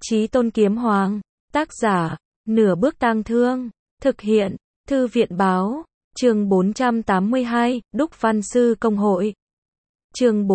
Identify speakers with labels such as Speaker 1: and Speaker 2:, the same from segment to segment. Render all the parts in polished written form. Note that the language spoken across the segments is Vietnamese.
Speaker 1: Chí Tôn Kiếm Hoàng. Tác giả, Nửa Bước Tang Thương. Thực hiện, Thư viện Báo. Chương 482, Đúc Văn Sư Công Hội. Chương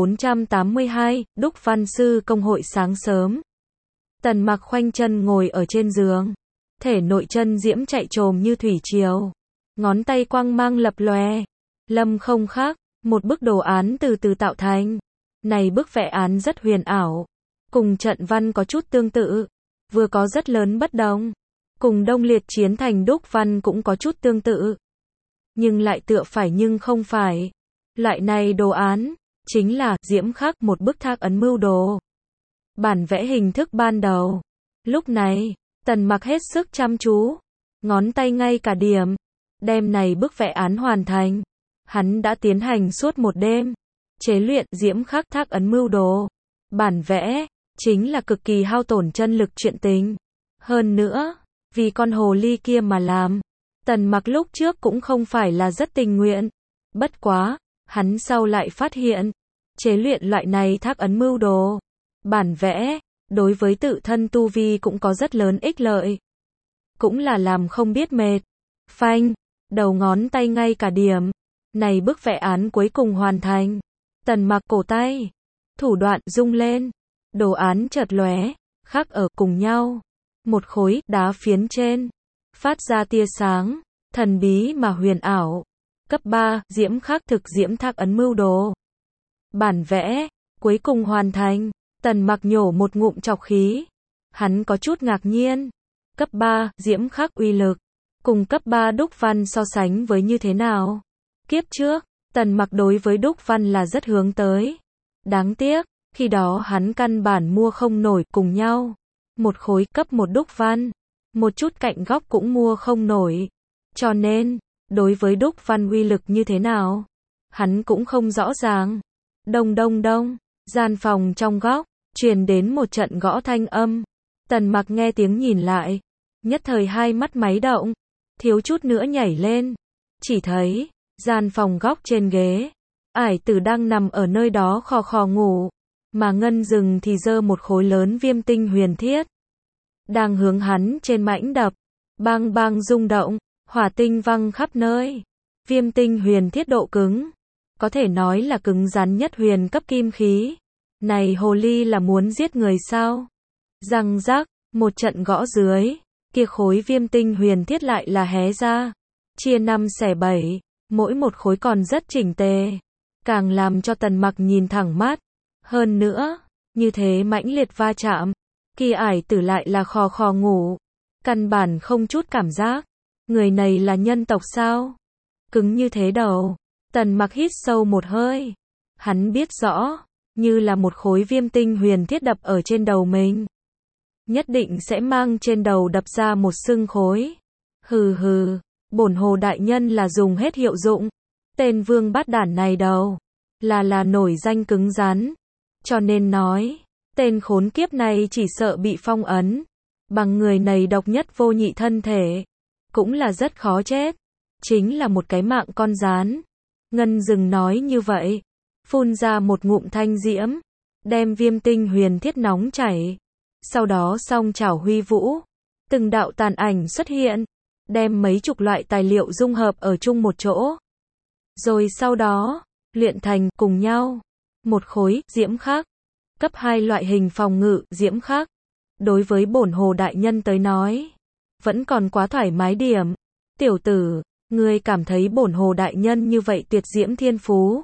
Speaker 1: 482, Đúc Văn Sư Công Hội. Sáng sớm, Tần Mặc khoanh chân ngồi ở trên giường, thể nội chân diễm chạy trồm như thủy triều, ngón tay quang mang lập lòe, lâm không khác, một bức đồ án từ từ tạo thành. Này bức vẽ án rất huyền ảo, cùng trận văn có chút tương tự, vừa có rất lớn bất đồng, cùng Đông Liệt Chiến Thành đúc văn cũng có chút tương tự, nhưng lại tựa phải nhưng không phải. Loại này đồ án chính là diễm khắc một bức thác ấn mưu đồ, bản vẽ hình thức ban đầu. Lúc này, Tần Mặc hết sức chăm chú, ngón tay ngay cả điểm, đem này bức vẽ án hoàn thành. Hắn đã tiến hành suốt một đêm, chế luyện diễm khắc thác ấn mưu đồ. Bản vẽ, chính là cực kỳ hao tổn chân lực chuyện tình. Hơn nữa, vì con hồ ly kia mà làm, Tần Mặc lúc trước cũng không phải là rất tình nguyện. Bất quá, hắn sau lại phát hiện, chế luyện loại này thác ấn mưu đồ, bản vẽ, đối với tự thân tu vi cũng có rất lớn ích lợi. Cũng là làm không biết mệt. Phanh, đầu ngón tay ngay cả điểm, này bức vẽ án cuối cùng hoàn thành. Tần Mặc cổ tay, thủ đoạn rung lên, đồ án chợt lóe, khắc ở cùng nhau. Một khối đá phiến trên, phát ra tia sáng, thần bí mà huyền ảo. Cấp 3, diễm khắc thực diễm thác ấn mưu đồ. Bản vẽ, cuối cùng hoàn thành. Tần Mặc nhổ một ngụm trọc khí. Hắn có chút ngạc nhiên. Cấp 3, diễm khắc uy lực, cùng cấp 3 đúc văn so sánh với như thế nào? Kiếp trước, Tần Mặc đối với đúc văn là rất hướng tới. Đáng tiếc, khi đó hắn căn bản mua không nổi cùng nhau. Một khối cấp 1 đúc văn, một chút cạnh góc cũng mua không nổi. Cho nên, đối với đúc văn uy lực như thế nào, hắn cũng không rõ ràng. Đông đông đông, gian phòng trong góc, truyền đến một trận gõ thanh âm. Tần Mặc nghe tiếng nhìn lại, nhất thời hai mắt máy động, thiếu chút nữa nhảy lên. Chỉ thấy, gian phòng góc trên ghế, Ải Tử đang nằm ở nơi đó khò khò ngủ, mà Ngân Dừng thì giơ một khối lớn viêm tinh huyền thiết, đang hướng hắn trên mãnh đập. Bang bang rung động, hỏa tinh văng khắp nơi. Viêm tinh huyền thiết độ cứng, có thể nói là cứng rắn nhất huyền cấp kim khí. Này hồ ly là muốn giết người sao? Răng rắc, một trận gõ dưới, kia khối viêm tinh huyền thiết lại là hé ra, chia 5 xẻ 7, mỗi một khối còn rất chỉnh tề, càng làm cho Tần Mặc nhìn thẳng mắt. Hơn nữa, như thế mãnh liệt va chạm, kia Ải Tử lại là khò khò ngủ, căn bản không chút cảm giác. Người này là nhân tộc sao? Cứng như thế đầu. Tần Mặc hít sâu một hơi. Hắn biết rõ, như là một khối viêm tinh huyền thiết đập ở trên đầu mình, nhất định sẽ mang trên đầu đập ra một xương khối. Hừ hừ, bổn hồ đại nhân là dùng hết hiệu dụng. Tên vương bát đản này đầu, là nổi danh cứng rắn. Cho nên nói, tên khốn kiếp này chỉ sợ bị phong ấn. Bằng người này độc nhất vô nhị thân thể, cũng là rất khó chết. Chính là một cái mạng con rán. Ngân Dừng nói như vậy, phun ra một ngụm thanh diễm, đem viêm tinh huyền thiết nóng chảy. Sau đó song chảo huy vũ, từng đạo tàn ảnh xuất hiện, đem mấy chục loại tài liệu dung hợp ở chung một chỗ. Rồi sau đó, luyện thành cùng nhau. Một khối, diễm khắc. Cấp 2 loại hình phòng ngự, diễm khắc. Đối với bổn hồ đại nhân tới nói, vẫn còn quá thoải mái điểm. Tiểu tử, ngươi cảm thấy bổn hồ đại nhân như vậy tuyệt diễm thiên phú,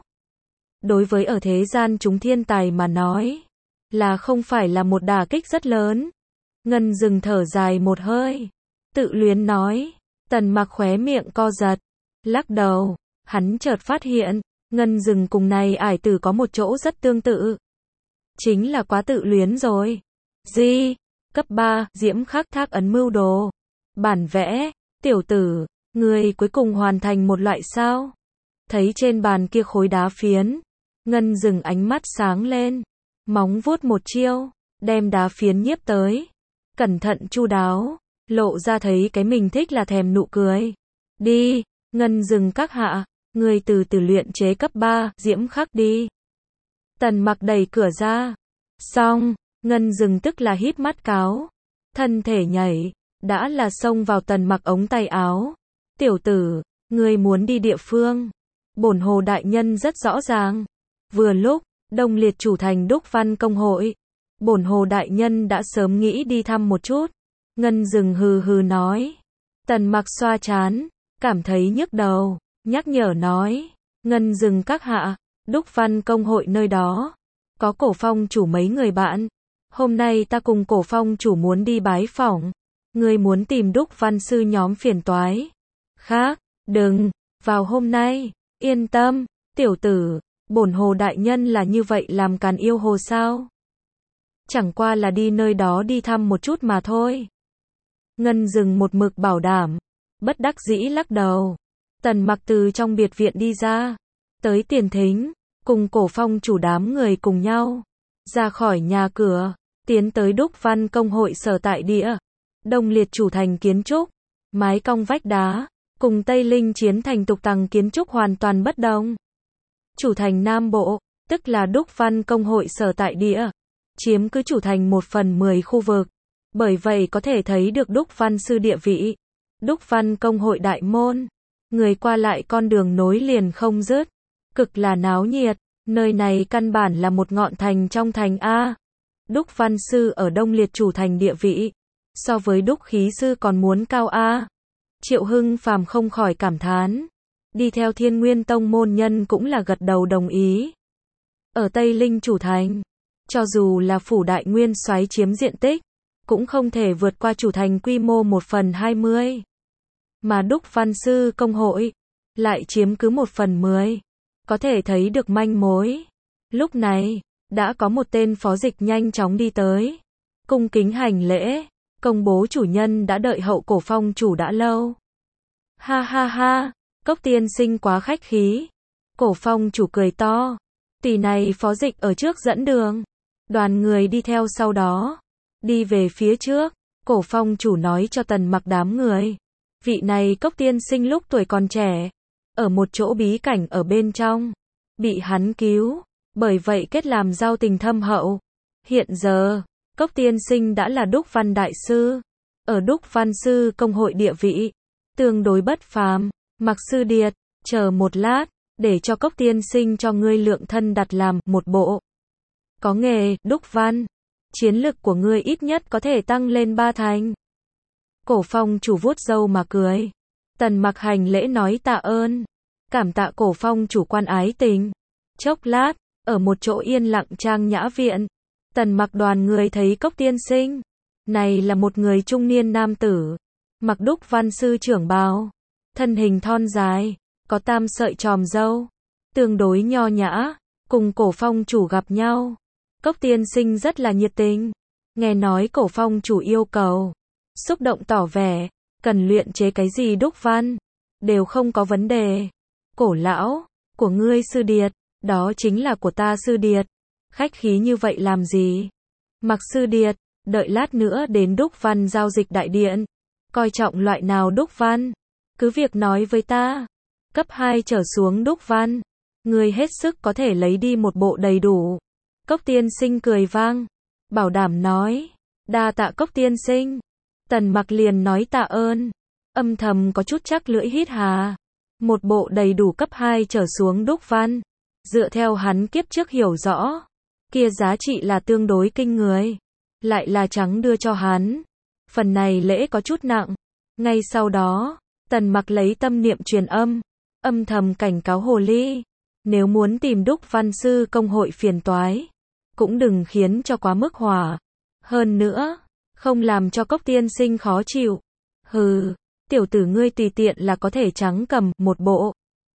Speaker 1: đối với ở thế gian chúng thiên tài mà nói, là không phải là một đả kích rất lớn. Ngân Dừng thở dài một hơi, tự luyến nói. Tần Mặc khóe miệng co giật, lắc đầu. Hắn chợt phát hiện, Ngân Dừng cùng này Ải Tử có một chỗ rất tương tự. Chính là quá tự luyến rồi. Gì? Cấp 3, diễm khắc thác ấn mưu đồ. Bản vẽ, tiểu tử, ngươi cuối cùng hoàn thành một loại sao? Thấy trên bàn kia khối đá phiến, Ngân Dừng ánh mắt sáng lên, móng vuốt một chiêu, đem đá phiến nhiếp tới. Cẩn thận chu đáo, lộ ra thấy cái mình thích là thèm nụ cười. Đi, Ngân Dừng các hạ, ngươi từ từ luyện chế cấp 3, diễm khắc đi. Tần Mặc đẩy cửa ra. Xong, Ngân Dừng tức là híp mắt cáo. thân thể nhảy, đã là xông vào Tần Mặc ống tay áo. Tiểu tử, ngươi muốn đi địa phương. Bổn Hồ đại nhân rất rõ ràng. Vừa lúc, Đông Liệt chủ thành Đúc Văn công hội. Bổn Hồ đại nhân đã sớm nghĩ đi thăm một chút. Ngân Dừng hừ hừ nói. Tần Mặc xoa trán, cảm thấy nhức đầu, nhắc nhở nói. Ngân Dừng các hạ, Đúc Văn công hội nơi đó. Có Cổ Phong chủ mấy người bạn. Hôm nay ta cùng Cổ Phong chủ muốn đi bái phỏng. Ngươi muốn tìm Đúc Văn sư nhóm phiền toái. Khác, đừng, vào hôm nay, yên tâm, tiểu tử, bổn Hồ đại nhân là như vậy làm càn yêu hồ sao? Chẳng qua là đi nơi đó đi thăm một chút mà thôi. Ngân Dừng một mực bảo đảm, bất đắc dĩ lắc đầu. Tần Mặc từ trong biệt viện đi ra, tới tiền thính, cùng Cổ Phong chủ đám người cùng nhau, ra khỏi nhà cửa, tiến tới Đúc Văn công hội sở tại địa. Đông Liệt chủ thành kiến trúc, mái cong vách đá, cùng Tây Linh chiến thành tục tằng kiến trúc hoàn toàn bất đồng. Chủ thành Nam Bộ, tức là Đúc Văn công hội sở tại địa, chiếm cứ chủ thành 1/10 khu vực. Bởi vậy có thể thấy được Đúc Văn sư địa vị. Đúc Văn công hội đại môn, người qua lại con đường nối liền không dứt, cực là náo nhiệt. Nơi này căn bản là một ngọn thành trong thành A. Đúc Văn sư ở Đông Liệt chủ thành địa vị, so với Đúc khí sư còn muốn cao A. Triệu Hưng Phàm không khỏi cảm thán. Đi theo Thiên Nguyên tông môn nhân cũng là gật đầu đồng ý. Ở Tây Linh chủ thành, cho dù là phủ đại nguyên soái chiếm diện tích, cũng không thể vượt qua chủ thành quy mô 1/20. Mà Đúc Văn sư công hội lại chiếm cứ 1/10. Có thể thấy được manh mối. Lúc này, đã có một tên phó dịch nhanh chóng đi tới, cung kính hành lễ, công bố chủ nhân đã đợi hậu Cổ Phong chủ đã lâu. Ha ha ha, Cốc tiên sinh quá khách khí. Cổ Phong chủ cười to. Tỷ này phó dịch ở trước dẫn đường, đoàn người đi theo sau đó. Đi về phía trước, Cổ Phong chủ nói cho Tần Mặc đám người. Vị này Cốc tiên sinh lúc tuổi còn trẻ, ở một chỗ bí cảnh ở bên trong, bị hắn cứu, bởi vậy kết làm giao tình thâm hậu. Hiện giờ, Cốc tiên sinh đã là Đúc Văn đại sư, ở Đúc Văn sư công hội địa vị tương đối bất phàm. Mặc sư điệt, chờ một lát, để cho Cốc tiên sinh cho ngươi lượng thân đặt làm một bộ. Có nghề, Đúc Văn, chiến lực của ngươi ít nhất có thể tăng lên 3 thành. Cổ Phong chủ vuốt râu mà cười. Tần Mặc hành lễ nói tạ ơn. Cảm tạ Cổ Phong chủ quan ái tình. Chốc lát, ở một chỗ yên lặng trang nhã viện, Tần Mặc đoàn người thấy Cốc tiên sinh. Này là một người trung niên nam tử, mặc Đúc Văn sư trưởng bào, thân hình thon dài, có 3 sợi chòm râu, tương đối nho nhã, cùng Cổ Phong chủ gặp nhau. Cốc tiên sinh rất là nhiệt tình, nghe nói Cổ Phong chủ yêu cầu, xúc động tỏ vẻ, cần luyện chế cái gì Đúc Văn, đều không có vấn đề. Cổ lão, của ngươi sư điệt, đó chính là của ta sư điệt, khách khí như vậy làm gì? Mặc sư điệt, đợi lát nữa đến Đúc Văn giao dịch đại điện, coi trọng loại nào Đúc Văn, cứ việc nói với ta. Cấp 2 trở xuống Đúc Văn, ngươi hết sức có thể lấy đi một bộ đầy đủ. Cốc tiên sinh cười vang, bảo đảm nói, đa tạ Cốc tiên sinh. Tần Mặc liền nói tạ ơn, âm thầm có chút chắc lưỡi hít hà. Một bộ đầy đủ cấp 2 trở xuống Đúc Văn, dựa theo hắn kiếp trước hiểu rõ, kia giá trị là tương đối kinh người, lại là trắng đưa cho hắn. Phần này lễ có chút nặng. Ngay sau đó, Tần Mặc lấy tâm niệm truyền âm, âm thầm cảnh cáo hồ ly, nếu muốn tìm Đúc Văn sư công hội phiền toái, cũng đừng khiến cho quá mức hỏa. Hơn nữa, không làm cho Cốc tiên sinh khó chịu. Hừ, tiểu tử ngươi tùy tiện là có thể trắng cầm một bộ.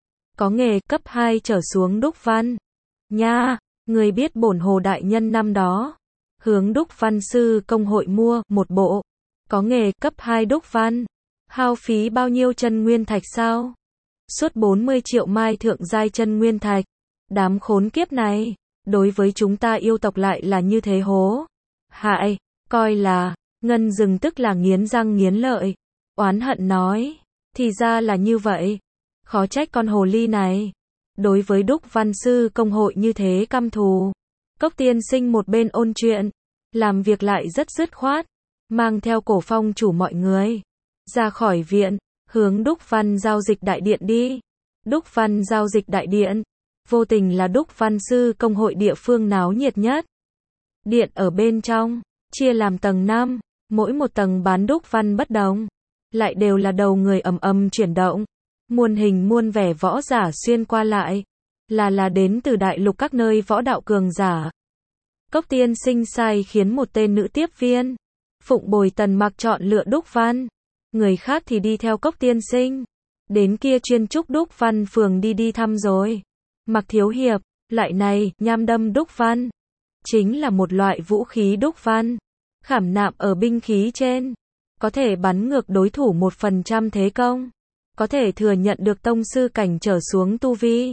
Speaker 1: Có nghề cấp 2 trở xuống Đúc Văn. Nha, ngươi biết bổn Hồ đại nhân năm đó hướng Đúc Văn sư công hội mua một bộ có nghề cấp 2 Đúc Văn, hao phí bao nhiêu chân nguyên thạch sao? Suốt 40 triệu mai thượng giai chân nguyên thạch. Đám khốn kiếp này, đối với chúng ta yêu tộc lại là như thế hố. Hại, coi là, Ngân Dừng tức là nghiến răng nghiến lợi, oán hận nói, thì ra là như vậy. Khó trách con hồ ly này đối với Đúc Văn sư công hội như thế căm thù. Cốc tiên sinh một bên ôn chuyện, làm việc lại rất dứt khoát. mang theo Cổ Phong chủ mọi người, ra khỏi viện, hướng Đúc Văn giao dịch đại điện đi. Đúc Văn giao dịch đại điện, vô tình là Đúc Văn sư công hội địa phương náo nhiệt nhất. Điện ở bên trong, chia làm tầng 5, mỗi một tầng bán Đúc Văn bất đồng, lại đều là đầu người ầm ầm chuyển động, muôn hình muôn vẻ võ giả xuyên qua lại, là đến từ đại lục các nơi võ đạo cường giả. Cốc Tiên Sinh sai khiến một tên nữ tiếp viên, phụng bồi Tần Mặc chọn lựa Đúc Văn, người khác thì đi theo Cốc Tiên Sinh, đến kia chuyên trúc Đúc Văn phường đi thăm rồi. Mặc thiếu hiệp, loại này, nham đâm Đúc Văn, chính là một loại vũ khí Đúc Văn, khảm nạm ở binh khí trên, có thể bắn ngược đối thủ 1% thế công, có thể thừa nhận được tông sư cảnh trở xuống tu vi.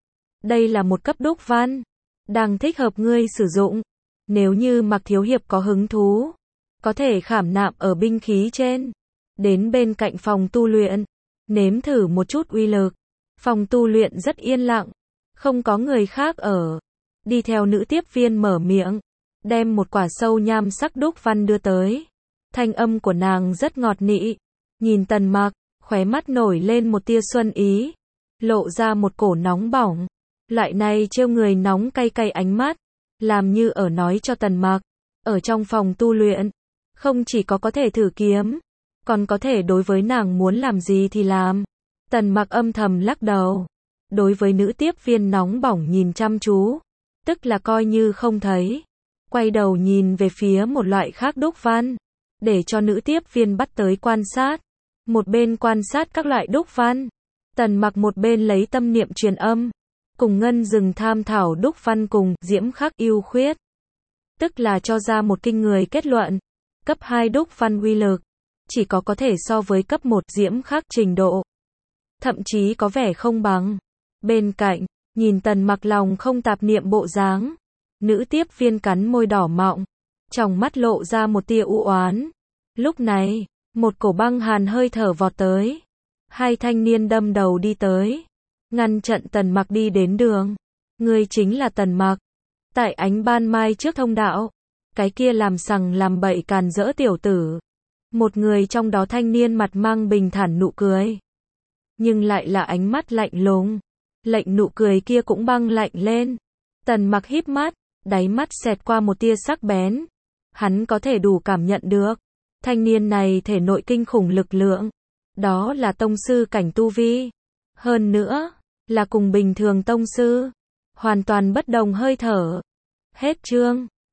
Speaker 1: Đây là một cấp Đúc Văn, đang thích hợp ngươi sử dụng. Nếu như Mặc thiếu hiệp có hứng thú, có thể khảm nạm ở binh khí trên, đến bên cạnh phòng tu luyện, nếm thử một chút uy lực. Phòng tu luyện rất yên lặng, không có người khác ở. Đi theo nữ tiếp viên mở miệng, đem một quả sâu nham sắc Đúc Văn đưa tới. Thanh âm của nàng rất ngọt nị. Nhìn Tần Mặc, khóe mắt nổi lên một tia xuân ý, lộ ra một cổ nóng bỏng. Loại này trêu người nóng cay cay ánh mắt, làm như ở nói cho Tần Mặc, ở trong phòng tu luyện, không chỉ có thể thử kiếm, còn có thể đối với nàng muốn làm gì thì làm. Tần Mặc âm thầm lắc đầu, đối với nữ tiếp viên nóng bỏng nhìn chăm chú, tức là coi như không thấy, quay đầu nhìn về phía một loại khác Đúc Văn, để cho nữ tiếp viên bắt tới quan sát, một bên quan sát các loại Đúc Văn, Tần Mặc một bên lấy tâm niệm truyền âm, cùng Ngân Dừng tham thảo Đúc Văn cùng diễm khắc ưu khuyết, tức là cho ra một kinh người kết luận, cấp 2 Đúc Văn uy lực, chỉ có thể so với cấp 1 diễm khắc trình độ, thậm chí có vẻ không bằng. Bên cạnh, nhìn Tần Mặc lòng không tạp niệm bộ dáng, nữ tiếp viên cắn môi đỏ mọng, trong mắt lộ ra một tia u oán. Lúc này, một cổ băng hàn hơi thở vọt tới, hai thanh niên đâm đầu đi tới, ngăn chặn Tần Mặc đi đến đường. Ngươi chính là Tần Mặc, tại ánh ban mai trước thông đạo, cái kia làm sằng làm bậy càn rỡ tiểu tử. Một người trong đó thanh niên mặt mang bình thản nụ cười, nhưng lại là ánh mắt lạnh lùng, lệnh nụ cười kia cũng băng lạnh lên. Tần Mặc híp mắt, đáy mắt xẹt qua một tia sắc bén. Hắn có thể đủ cảm nhận được, thanh niên này thể nội kinh khủng lực lượng, đó là tông sư cảnh tu vi, hơn nữa là cùng bình thường tông sư hoàn toàn bất đồng hơi thở. Hết chương.